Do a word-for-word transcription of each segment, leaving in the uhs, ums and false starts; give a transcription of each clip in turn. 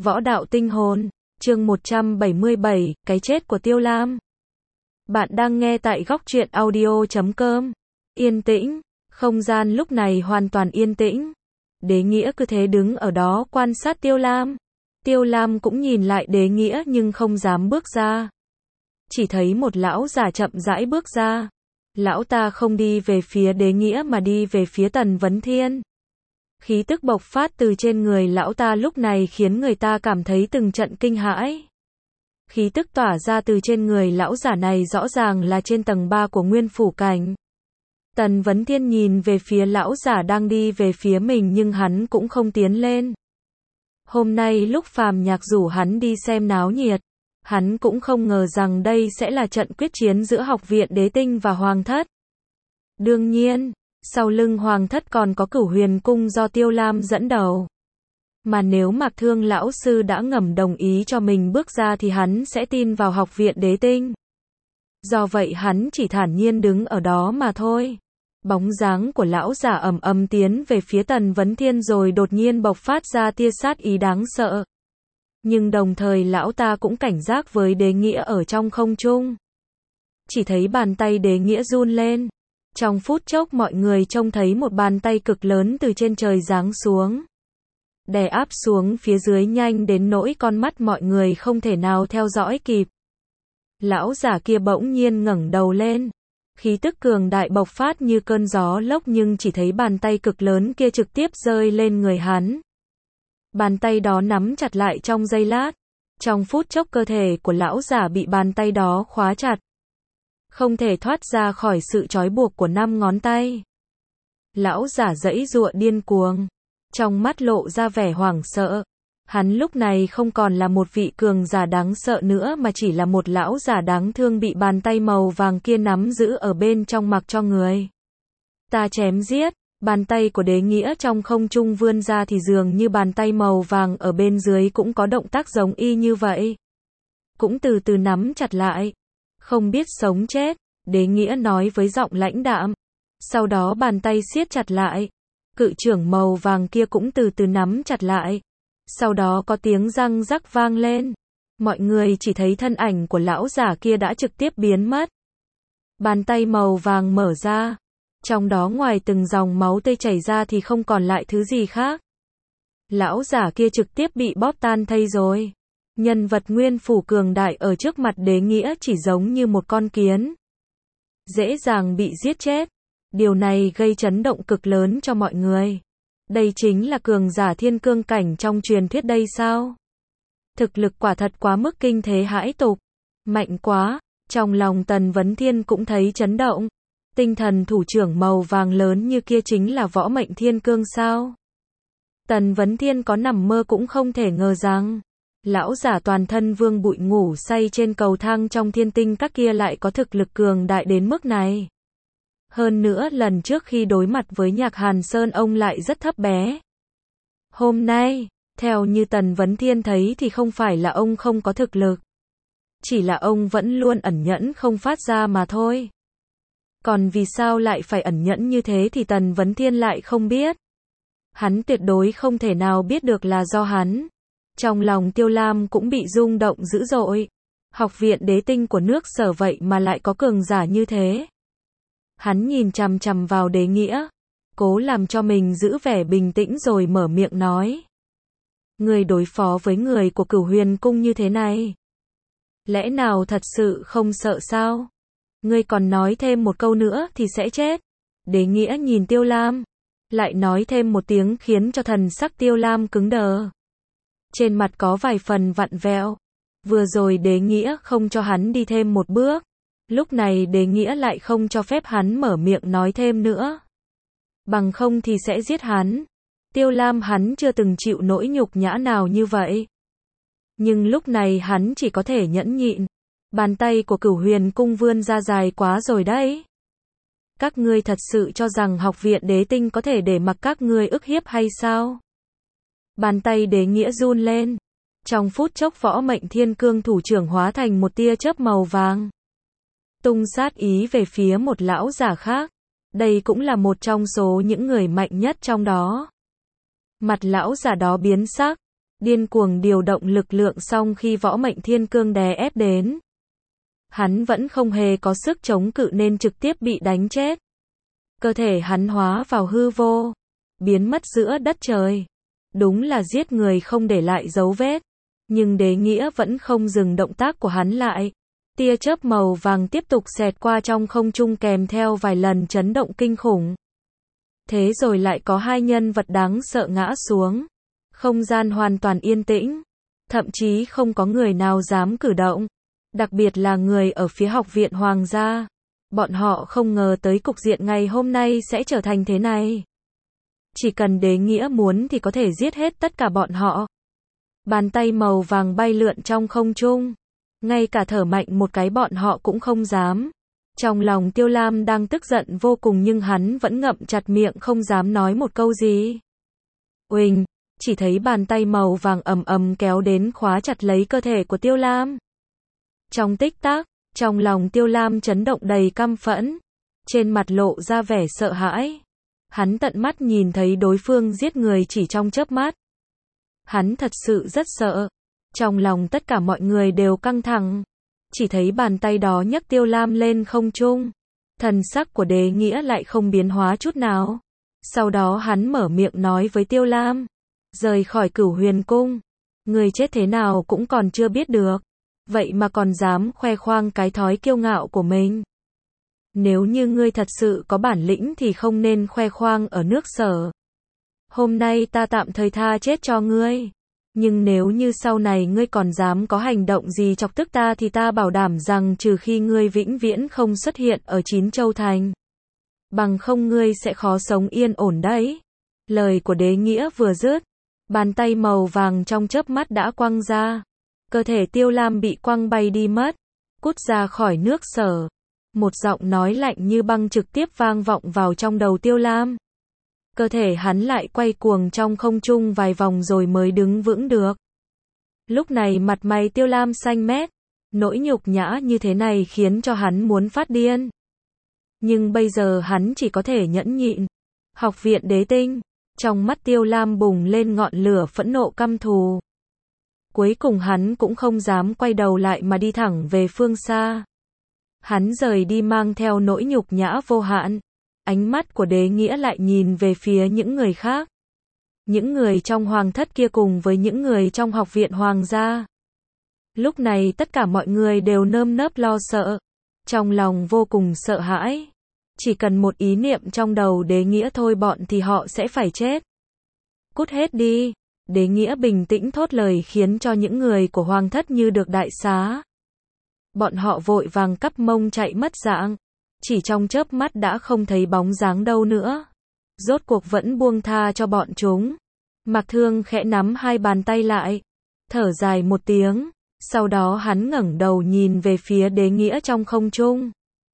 Võ đạo tinh hồn, chương một trăm bảy mươi bảy, cái chết của Tiêu Lam. Bạn đang nghe tại góc truyện audio chấm com. Yên tĩnh, không gian lúc này hoàn toàn yên tĩnh. Đế Nghĩa cứ thế đứng ở đó quan sát Tiêu Lam. Tiêu Lam cũng nhìn lại Đế Nghĩa nhưng không dám bước ra. Chỉ thấy một lão già chậm rãi bước ra. Lão ta không đi về phía Đế Nghĩa mà đi về phía Tần Vấn Thiên. Khí tức bộc phát từ trên người lão ta lúc này khiến người ta cảm thấy từng trận kinh hãi. Khí tức tỏa ra từ trên người lão giả này rõ ràng là trên tầng ba của Nguyên Phủ Cảnh. Tần Vấn Thiên nhìn về phía lão giả đang đi về phía mình nhưng hắn cũng không tiến lên. Hôm nay lúc Phàm Nhạc rủ hắn đi xem náo nhiệt, hắn cũng không ngờ rằng đây sẽ là trận quyết chiến giữa Học viện Đế Tinh và Hoàng Thất. Đương nhiên, sau lưng Hoàng Thất còn có Cửu Huyền Cung do Tiêu Lam dẫn đầu. Mà nếu Mạc Thương lão sư đã ngầm đồng ý cho mình bước ra thì hắn sẽ tin vào Học viện Đế Tinh. Do vậy hắn chỉ thản nhiên đứng ở đó mà thôi. Bóng dáng của lão giả ầm ầm tiến về phía Tần Vấn Thiên rồi đột nhiên bộc phát ra tia sát ý đáng sợ. Nhưng đồng thời lão ta cũng cảnh giác với Đế Nghĩa ở trong không trung. Chỉ thấy bàn tay Đế Nghĩa run lên. Trong phút chốc mọi người trông thấy một bàn tay cực lớn từ trên trời giáng xuống. Đè áp xuống phía dưới nhanh đến nỗi con mắt mọi người không thể nào theo dõi kịp. Lão giả kia bỗng nhiên ngẩng đầu lên. Khí tức cường đại bộc phát như cơn gió lốc nhưng chỉ thấy bàn tay cực lớn kia trực tiếp rơi lên người hắn. Bàn tay đó nắm chặt lại trong giây lát. Trong phút chốc cơ thể của lão giả bị bàn tay đó khóa chặt. Không thể thoát ra khỏi sự trói buộc của năm ngón tay. Lão giả giãy giụa điên cuồng. Trong mắt lộ ra vẻ hoảng sợ. Hắn lúc này không còn là một vị cường giả đáng sợ nữa mà chỉ là một lão giả đáng thương bị bàn tay màu vàng kia nắm giữ ở bên trong mặc cho người ta chém giết. Bàn tay của Đế Nghĩa trong không trung vươn ra thì dường như bàn tay màu vàng ở bên dưới cũng có động tác giống y như vậy. Cũng từ từ nắm chặt lại. Không biết sống chết, Đế Nghĩa nói với giọng lãnh đạm. Sau đó bàn tay siết chặt lại. Cự chưởng màu vàng kia cũng từ từ nắm chặt lại. Sau đó có tiếng răng rắc vang lên. Mọi người chỉ thấy thân ảnh của lão giả kia đã trực tiếp biến mất. Bàn tay màu vàng mở ra. Trong đó ngoài từng dòng máu tươi chảy ra thì không còn lại thứ gì khác. Lão giả kia trực tiếp bị bóp tan thây rồi. Nhân vật Nguyên Phủ cường đại ở trước mặt Đế Nghĩa chỉ giống như một con kiến. Dễ dàng bị giết chết. Điều này gây chấn động cực lớn cho mọi người. Đây chính là cường giả thiên cương cảnh trong truyền thuyết đây sao? Thực lực quả thật quá mức kinh thế hãi tục. Mạnh quá. Trong lòng Tần Vấn Thiên cũng thấy chấn động. Tinh thần thủ trưởng màu vàng lớn như kia chính là võ mệnh thiên cương sao? Tần Vấn Thiên có nằm mơ cũng không thể ngờ rằng lão giả toàn thân vương bụi ngủ say trên cầu thang trong thiên tinh các kia lại có thực lực cường đại đến mức này. Hơn nữa lần trước khi đối mặt với Nhạc Hàn Sơn ông lại rất thấp bé. Hôm nay, theo như Tần Vấn Thiên thấy thì không phải là ông không có thực lực. Chỉ là ông vẫn luôn ẩn nhẫn không phát ra mà thôi. Còn vì sao lại phải ẩn nhẫn như thế thì Tần Vấn Thiên lại không biết. Hắn tuyệt đối không thể nào biết được là do hắn. Trong lòng Tiêu Lam cũng bị rung động dữ dội. Học viện Đế Tinh của nước Sở vậy mà lại có cường giả như thế. Hắn nhìn chằm chằm vào Đế Nghĩa. Cố làm cho mình giữ vẻ bình tĩnh rồi mở miệng nói. Người đối phó với người của Cửu Huyền Cung như thế này. Lẽ nào thật sự không sợ sao? Ngươi còn nói thêm một câu nữa thì sẽ chết. Đế Nghĩa nhìn Tiêu Lam. Lại nói thêm một tiếng khiến cho thần sắc Tiêu Lam cứng đờ. Trên mặt có vài phần vặn vẹo. Vừa rồi Đế Nghĩa không cho hắn đi thêm một bước. Lúc này Đế Nghĩa lại không cho phép hắn mở miệng nói thêm nữa. Bằng không thì sẽ giết hắn. Tiêu Lam hắn chưa từng chịu nỗi nhục nhã nào như vậy. Nhưng lúc này hắn chỉ có thể nhẫn nhịn. Bàn tay của Cửu Huyền Cung vươn ra dài quá rồi đấy. Các ngươi thật sự cho rằng Học viện Đế Tinh có thể để mặc các ngươi ức hiếp hay sao? Bàn tay Đế Nghĩa run lên. Trong phút chốc võ mệnh thiên cương thủ trưởng hóa thành một tia chớp màu vàng. Tung sát ý về phía một lão giả khác. Đây cũng là một trong số những người mạnh nhất trong đó. Mặt lão giả đó biến sắc. điên cuồng điều động lực lượng xong khi võ mệnh thiên cương đè ép đến. Hắn vẫn không hề có sức chống cự nên trực tiếp bị đánh chết. Cơ thể hắn hóa vào hư vô, biến mất giữa đất trời. Đúng là giết người không để lại dấu vết. Nhưng Đế Nghĩa vẫn không dừng động tác của hắn lại. Tia chớp màu vàng tiếp tục xẹt qua trong không trung kèm theo vài lần chấn động kinh khủng. Thế rồi lại có hai nhân vật đáng sợ ngã xuống. Không gian hoàn toàn yên tĩnh. Thậm chí không có người nào dám cử động. Đặc biệt là người ở phía học viện Hoàng gia. Bọn họ không ngờ tới cục diện ngày hôm nay sẽ trở thành thế này. Chỉ cần Đế Nghĩa muốn thì có thể giết hết tất cả bọn họ. Bàn tay màu vàng bay lượn trong không trung. Ngay cả thở mạnh một cái bọn họ cũng không dám. Trong lòng Tiêu Lam đang tức giận vô cùng nhưng hắn vẫn ngậm chặt miệng không dám nói một câu gì. Uỳnh, chỉ thấy bàn tay màu vàng ầm ầm kéo đến khóa chặt lấy cơ thể của Tiêu Lam. Trong tích tắc, trong lòng Tiêu Lam chấn động đầy căm phẫn. Trên mặt lộ ra vẻ sợ hãi. Hắn tận mắt nhìn thấy đối phương giết người chỉ trong chớp mắt. Hắn thật sự rất sợ. Trong lòng tất cả mọi người đều căng thẳng. Chỉ thấy bàn tay đó nhấc Tiêu Lam lên không trung. Thần sắc của Đế Nghĩa lại không biến hóa chút nào. Sau đó hắn mở miệng nói với Tiêu Lam. Rời khỏi Cửu Huyền Cung. Người chết thế nào cũng còn chưa biết được. Vậy mà còn dám khoe khoang cái thói kiêu ngạo của mình. Nếu như ngươi thật sự có bản lĩnh thì không nên khoe khoang ở nước Sở. Hôm nay ta tạm thời tha chết cho ngươi. Nhưng nếu như sau này ngươi còn dám có hành động gì chọc tức ta thì ta bảo đảm rằng trừ khi ngươi vĩnh viễn không xuất hiện ở Chín Châu Thành. Bằng không ngươi sẽ khó sống yên ổn đấy. Lời của Đế Nghĩa vừa dứt. Bàn tay màu vàng trong chớp mắt đã quăng ra. Cơ thể Tiêu Lam bị quăng bay đi mất. Cút ra khỏi nước Sở. Một giọng nói lạnh như băng trực tiếp vang vọng vào trong đầu Tiêu Lam. Cơ thể hắn lại quay cuồng trong không trung vài vòng rồi mới đứng vững được. Lúc này mặt mày Tiêu Lam xanh mét. Nỗi nhục nhã như thế này khiến cho hắn muốn phát điên. Nhưng bây giờ hắn chỉ có thể nhẫn nhịn. Học viện Đế Tinh. Trong mắt Tiêu Lam bùng lên ngọn lửa phẫn nộ căm thù. Cuối cùng hắn cũng không dám quay đầu lại mà đi thẳng về phương xa. Hắn rời đi mang theo nỗi nhục nhã vô hạn. Ánh mắt của Đế Nghĩa lại nhìn về phía những người khác. Những người trong hoàng thất kia cùng với những người trong học viện hoàng gia. Lúc này tất cả mọi người đều nơm nớp lo sợ. Trong lòng vô cùng sợ hãi. Chỉ cần một ý niệm trong đầu Đế Nghĩa thôi bọn thì họ sẽ phải chết. Cút hết đi. Đế Nghĩa bình tĩnh thốt lời khiến cho những người của hoàng thất như được đại xá. Bọn họ vội vàng cắp mông chạy mất dạng. Chỉ trong chớp mắt đã không thấy bóng dáng đâu nữa. Rốt cuộc vẫn buông tha cho bọn chúng. Mạc Thương khẽ nắm hai bàn tay lại. Thở dài một tiếng. Sau đó hắn ngẩng đầu nhìn về phía Đế Nghĩa trong không trung.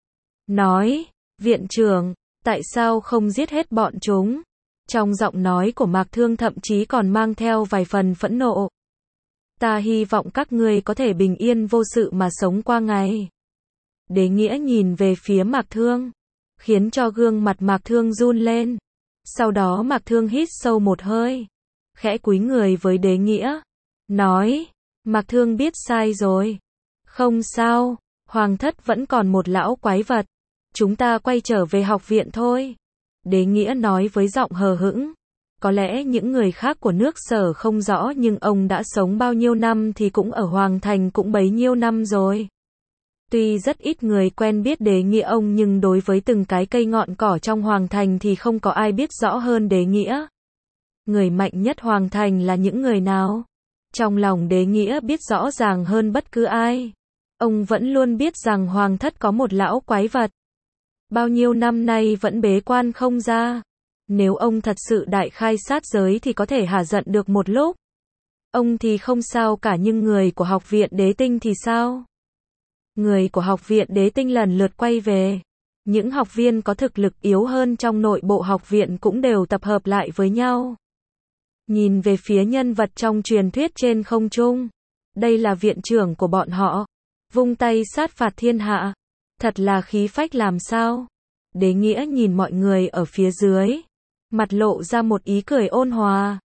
Nói, viện trưởng, tại sao không giết hết bọn chúng? Trong giọng nói của Mạc Thương thậm chí còn mang theo vài phần phẫn nộ. Ta hy vọng các ngươi có thể bình yên vô sự mà sống qua ngày. Đế Nghĩa nhìn về phía Mạc Thương, khiến cho gương mặt Mạc Thương run lên. Sau đó Mạc Thương hít sâu một hơi, khẽ cúi người với Đế Nghĩa, nói, Mạc Thương biết sai rồi. Không sao, hoàng thất vẫn còn một lão quái vật. Chúng ta quay trở về học viện thôi. Đế Nghĩa nói với giọng hờ hững. Có lẽ những người khác của nước Sở không rõ nhưng ông đã sống bao nhiêu năm thì cũng ở Hoàng Thành cũng bấy nhiêu năm rồi. Tuy rất ít người quen biết Đế Nghĩa ông nhưng đối với từng cái cây ngọn cỏ trong Hoàng Thành thì không có ai biết rõ hơn Đế Nghĩa. Người mạnh nhất Hoàng Thành là những người nào? Trong lòng Đế Nghĩa biết rõ ràng hơn bất cứ ai. Ông vẫn luôn biết rằng Hoàng thất có một lão quái vật. Bao nhiêu năm nay vẫn bế quan không ra. Nếu ông thật sự đại khai sát giới thì có thể hả giận được một lúc. Ông thì không sao cả nhưng người của học viện Đế Tinh thì sao? Người của học viện Đế Tinh lần lượt quay về. Những học viên có thực lực yếu hơn trong nội bộ học viện cũng đều tập hợp lại với nhau. Nhìn về phía nhân vật trong truyền thuyết trên không trung. Đây là viện trưởng của bọn họ. Vung tay sát phạt thiên hạ. Thật là khí phách làm sao? Đế Nghĩa nhìn mọi người ở phía dưới. Mặt lộ ra một ý cười ôn hòa.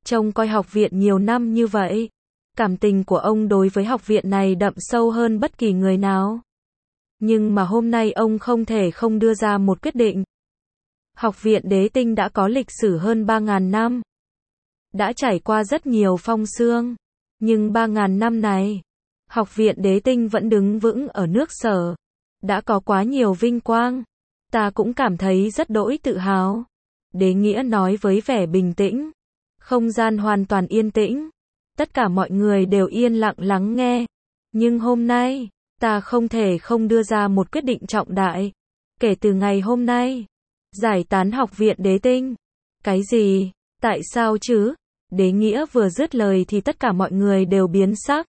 Trông coi học viện nhiều năm như vậy, cảm tình của ông đối với học viện này đậm sâu hơn bất kỳ người nào. Nhưng mà hôm nay ông không thể không đưa ra một quyết định. Học viện Đế Tinh đã có lịch sử hơn ba ngàn năm. Đã trải qua rất nhiều phong sương. Nhưng ba ngàn năm này, học viện Đế Tinh vẫn đứng vững ở nước Sở. Đã có quá nhiều vinh quang. Ta cũng cảm thấy rất đỗi tự hào. Đế Nghĩa nói với vẻ bình tĩnh. Không gian hoàn toàn yên tĩnh. Tất cả mọi người đều yên lặng lắng nghe. Nhưng hôm nay, ta không thể không đưa ra một quyết định trọng đại. Kể từ ngày hôm nay, giải tán học viện Đế Tinh. Cái gì? Tại sao chứ? Đế Nghĩa vừa dứt lời thì tất cả mọi người đều biến sắc.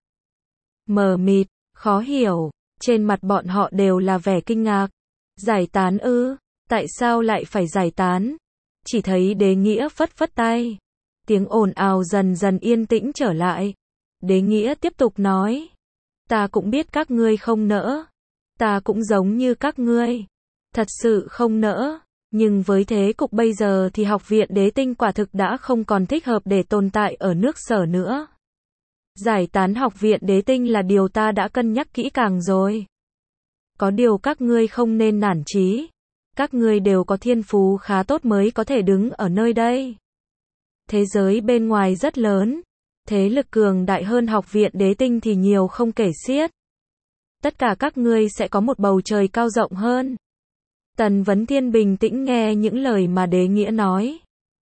Mờ mịt, khó hiểu, trên mặt bọn họ đều là vẻ kinh ngạc. Giải tán ư? Tại sao lại phải giải tán? Chỉ thấy Đế Nghĩa phất phất tay. Tiếng ồn ào dần dần yên tĩnh trở lại. Đế Nghĩa tiếp tục nói. Ta cũng biết các ngươi không nỡ. Ta cũng giống như các ngươi. Thật sự không nỡ. Nhưng với thế cục bây giờ thì học viện Đế Tinh quả thực đã không còn thích hợp để tồn tại ở nước Sở nữa. Giải tán học viện Đế Tinh là điều ta đã cân nhắc kỹ càng rồi. Có điều các ngươi không nên nản chí. Các ngươi đều có thiên phú khá tốt mới có thể đứng ở nơi đây. Thế giới bên ngoài rất lớn. Thế lực cường đại hơn học viện Đế Tinh thì nhiều không kể xiết. Tất cả các ngươi sẽ có một bầu trời cao rộng hơn. Tần Vấn Thiên bình tĩnh nghe những lời mà Đế Nghĩa nói.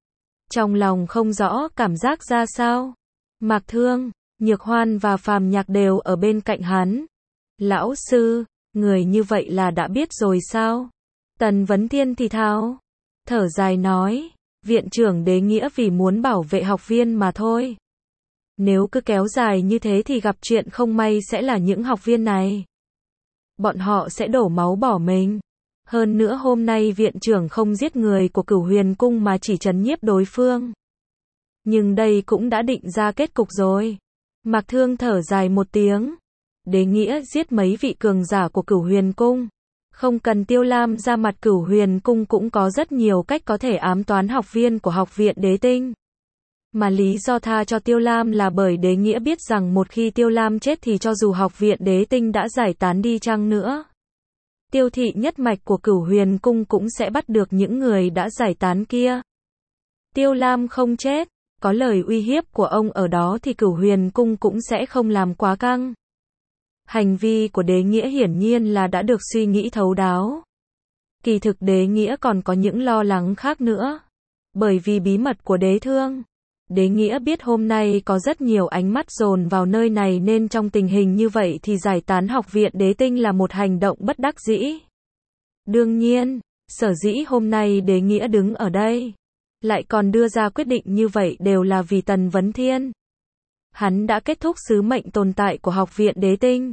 Trong lòng không rõ cảm giác ra sao. Mạc Thương, Nhược Hoan và Phàm Nhạc đều ở bên cạnh hắn. Lão sư, người như vậy là đã biết rồi sao? Tần Vấn Thiên thì thào. Thở dài nói. Viện trưởng Đế Nghĩa vì muốn bảo vệ học viên mà thôi. Nếu cứ kéo dài như thế thì gặp chuyện không may sẽ là những học viên này. Bọn họ sẽ đổ máu bỏ mình. Hơn nữa hôm nay viện trưởng không giết người của Cửu Huyền Cung mà chỉ trấn nhiếp đối phương. Nhưng đây cũng đã định ra kết cục rồi. Mạc Thương thở dài một tiếng. Đế Nghĩa giết mấy vị cường giả của Cửu Huyền Cung. Không cần Tiêu Lam ra mặt, Cửu Huyền Cung cũng có rất nhiều cách có thể ám toán học viên của học viện Đế Tinh. Mà lý do tha cho Tiêu Lam là bởi Đế Nghĩa biết rằng một khi Tiêu Lam chết thì cho dù học viện Đế Tinh đã giải tán đi chăng nữa, Tiêu thị nhất mạch của Cửu Huyền Cung cũng sẽ bắt được những người đã giải tán kia. Tiêu Lam không chết, có lời uy hiếp của ông ở đó thì Cửu Huyền Cung cũng sẽ không làm quá căng. Hành vi của Đế Nghĩa hiển nhiên là đã được suy nghĩ thấu đáo. Kỳ thực Đế Nghĩa còn có những lo lắng khác nữa. Bởi vì bí mật của Đế Thương, Đế Nghĩa biết hôm nay có rất nhiều ánh mắt dồn vào nơi này nên trong tình hình như vậy thì giải tán học viện Đế Tinh là một hành động bất đắc dĩ. Đương nhiên, sở dĩ hôm nay Đế Nghĩa đứng ở đây, lại còn đưa ra quyết định như vậy đều là vì Tần Vấn Thiên. Hắn đã kết thúc sứ mệnh tồn tại của học viện Đế Tinh.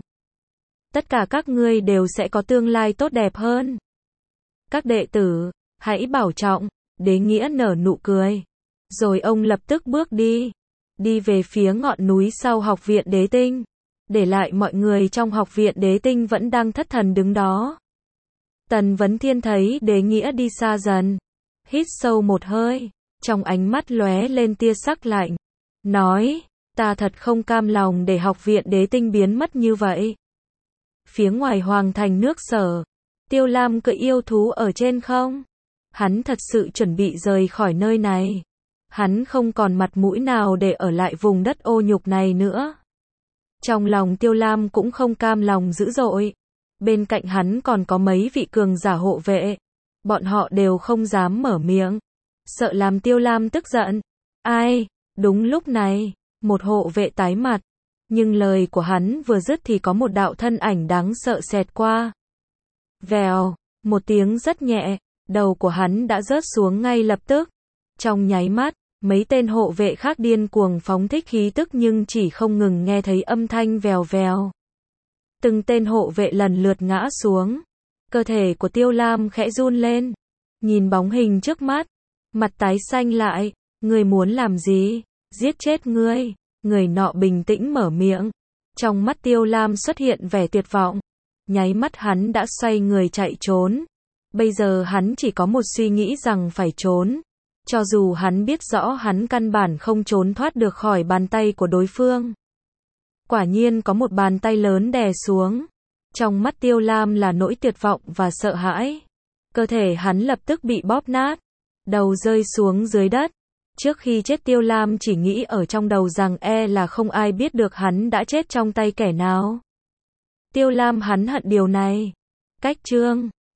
Tất cả các ngươi đều sẽ có tương lai tốt đẹp hơn. Các đệ tử, hãy bảo trọng. Đế Nghĩa nở nụ cười. Rồi ông lập tức bước đi. Đi về phía ngọn núi sau học viện Đế Tinh. Để lại mọi người trong học viện Đế Tinh vẫn đang thất thần đứng đó. Tần Vấn Thiên thấy Đế Nghĩa đi xa dần. Hít sâu một hơi. Trong ánh mắt lóe lên tia sắc lạnh. Nói, ta thật không cam lòng để học viện Đế Tinh biến mất như vậy. Phía ngoài hoàng thành nước Sở, Tiêu Lam cưỡi yêu thú ở trên không? Hắn thật sự chuẩn bị rời khỏi nơi này. Hắn không còn mặt mũi nào để ở lại vùng đất ô nhục này nữa. Trong lòng Tiêu Lam cũng không cam lòng dữ dội. Bên cạnh hắn còn có mấy vị cường giả hộ vệ. Bọn họ đều không dám mở miệng. Sợ làm Tiêu Lam tức giận. Ai? Đúng lúc này, một hộ vệ tái mặt. Nhưng lời của hắn vừa dứt thì có một đạo thân ảnh đáng sợ xẹt qua. Vèo, một tiếng rất nhẹ, đầu của hắn đã rớt xuống ngay lập tức. Trong nháy mắt, mấy tên hộ vệ khác điên cuồng phóng thích khí tức nhưng chỉ không ngừng nghe thấy âm thanh vèo vèo. Từng tên hộ vệ lần lượt ngã xuống. Cơ thể của Tiêu Lam khẽ run lên. Nhìn bóng hình trước mắt, mặt tái xanh lại. Ngươi muốn làm gì? Giết chết ngươi. Người nọ bình tĩnh mở miệng. Trong mắt Tiêu Lam xuất hiện vẻ tuyệt vọng. Nháy mắt hắn đã xoay người chạy trốn. Bây giờ hắn chỉ có một suy nghĩ rằng phải trốn. Cho dù hắn biết rõ hắn căn bản không trốn thoát được khỏi bàn tay của đối phương. Quả nhiên có một bàn tay lớn đè xuống. Trong mắt Tiêu Lam là nỗi tuyệt vọng và sợ hãi. Cơ thể hắn lập tức bị bóp nát. Đầu rơi xuống dưới đất. Trước khi chết Tiêu Lam chỉ nghĩ ở trong đầu rằng e là không ai biết được hắn đã chết trong tay kẻ nào. Tiêu Lam hắn hận điều này. Cách chương